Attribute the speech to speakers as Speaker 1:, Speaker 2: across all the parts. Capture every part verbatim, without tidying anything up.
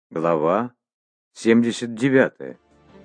Speaker 1: Глава семьдесят девятая.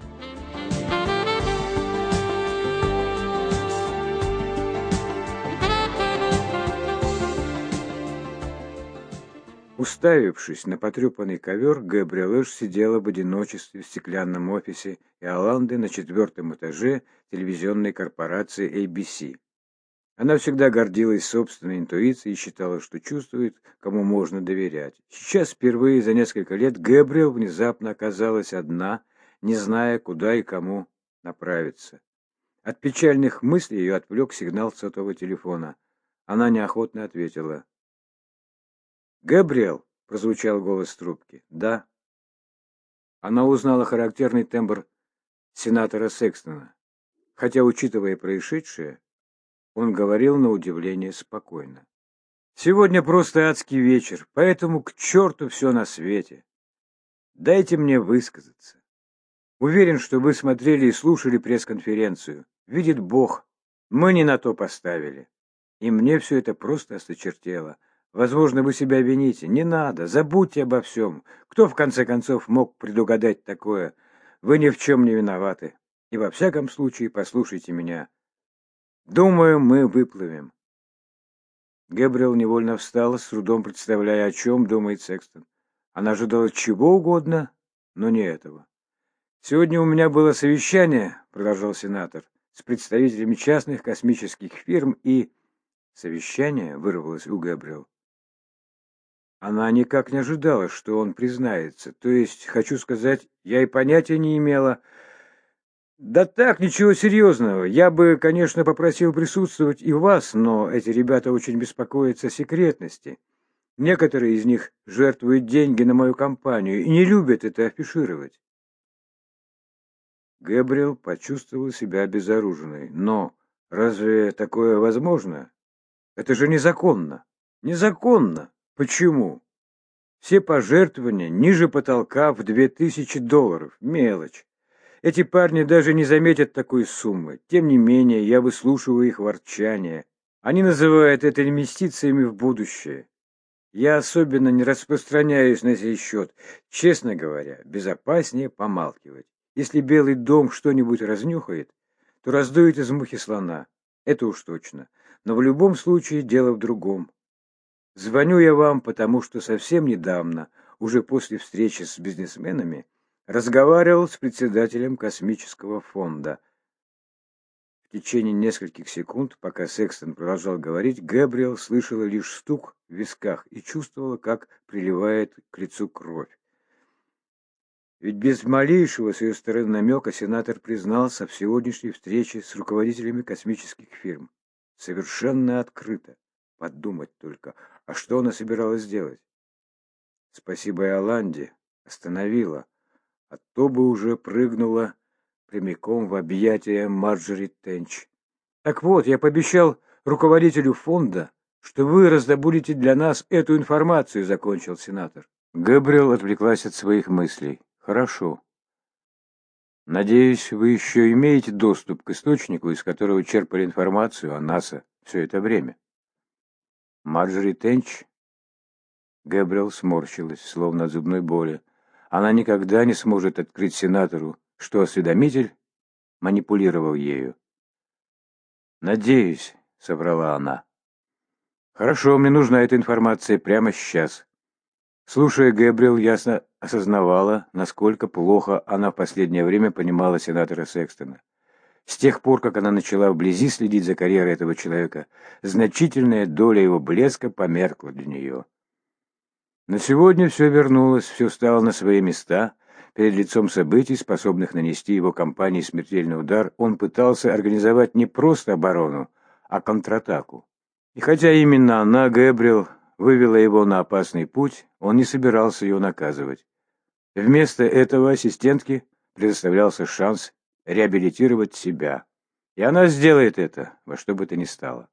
Speaker 1: Уставившись на потрепанный ковер, Габриэль сидела в одиночестве в стеклянном офисе Иоланды на четвертом этаже телевизионной корпорации эй би си. Она всегда гордилась собственной интуицией и считала, что чувствует, кому можно доверять. Сейчас впервые за несколько лет Гэбриэл внезапно оказалась одна, не зная, куда и кому направиться. От печальных мыслей ее отвлек сигнал сотового телефона. Она неохотно ответила. «Гэбриэл!» — прозвучал голос трубки. «Да». Она узнала характерный тембр сенатора Секстона. Хотя, учитывая происшедшее, он говорил на удивление спокойно. «Сегодня просто адский вечер, поэтому к черту все на свете. Дайте мне высказаться. Уверен, что вы смотрели и слушали пресс-конференцию. Видит Бог, мы не на то поставили. И мне все это просто осточертело. Возможно, вы себя вините. Не надо, забудьте обо всем. Кто, в конце концов, мог предугадать такое? Вы ни в чем не виноваты. И во всяком случае, послушайте меня. Думаю, мы выплывем». Гэбриэл невольно встала, с трудом представляя, о чем думает Секстон. Она ожидала чего угодно, но не этого. «Сегодня у меня было совещание», — продолжал сенатор, «с представителями частных космических фирм и...» «Совещание?» — вырвалось у Гэбриэл. Она никак не ожидала, что он признается. То есть, хочу сказать, я и понятия не имела... «Да так, ничего серьезного. Я бы, конечно, попросил присутствовать и вас, но эти ребята очень беспокоятся о секретности. Некоторые из них жертвуют деньги на мою компанию и не любят это афишировать». Гэбриэл почувствовал себя обезоруженной. «Но разве такое возможно? Это же незаконно». «Незаконно? Почему? Все пожертвования ниже потолка в две тысячи долларов. Мелочь. Эти парни даже не заметят такой суммы. Тем не менее, я выслушиваю их ворчание. Они называют это инвестициями в будущее. Я особенно не распространяюсь на сей счет. Честно говоря, безопаснее помалкивать. Если Белый дом что-нибудь разнюхает, то раздует из мухи слона. Это уж точно. Но в любом случае дело в другом. Звоню я вам, потому что совсем недавно, уже после встречи с бизнесменами, разговаривал с председателем космического фонда. В течение нескольких секунд, пока Секстон продолжал говорить, Гэбриэл слышала лишь стук в висках и чувствовала, как приливает к лицу кровь. Ведь без малейшего с ее стороны намека сенатор признался в сегодняшней встрече с руководителями космических фирм. Совершенно открыто. Подумать только, а что она собиралась делать? Спасибо Иоланде, остановила, а то бы уже прыгнула прямиком в объятия Марджори Тенч. Так вот, я пообещал руководителю фонда, что вы раздобудете для нас эту информацию, закончил сенатор. Гэбриэл отвлеклась от своих мыслей. Хорошо. Надеюсь, вы еще имеете доступ к источнику, из которого черпали информацию о НАСА все это время. Марджори Тенч? Гэбриэл сморщилась, словно от зубной боли. Она никогда не сможет открыть сенатору, что осведомитель манипулировал ею. «Надеюсь», — соврала она. «Хорошо, мне нужна эта информация прямо сейчас». Слушая, Гэбриэл ясно осознавала, насколько плохо она в последнее время понимала сенатора Секстона. С тех пор, как она начала вблизи следить за карьерой этого человека, значительная доля его блеска померкла для нее. Но сегодня все вернулось, все стало на свои места. Перед лицом событий, способных нанести его компании смертельный удар, он пытался организовать не просто оборону, а контратаку. И хотя именно она, Гэбриэл, вывела его на опасный путь, он не собирался ее наказывать. Вместо этого ассистентке предоставлялся шанс реабилитировать себя. И она сделает это во что бы то ни стало.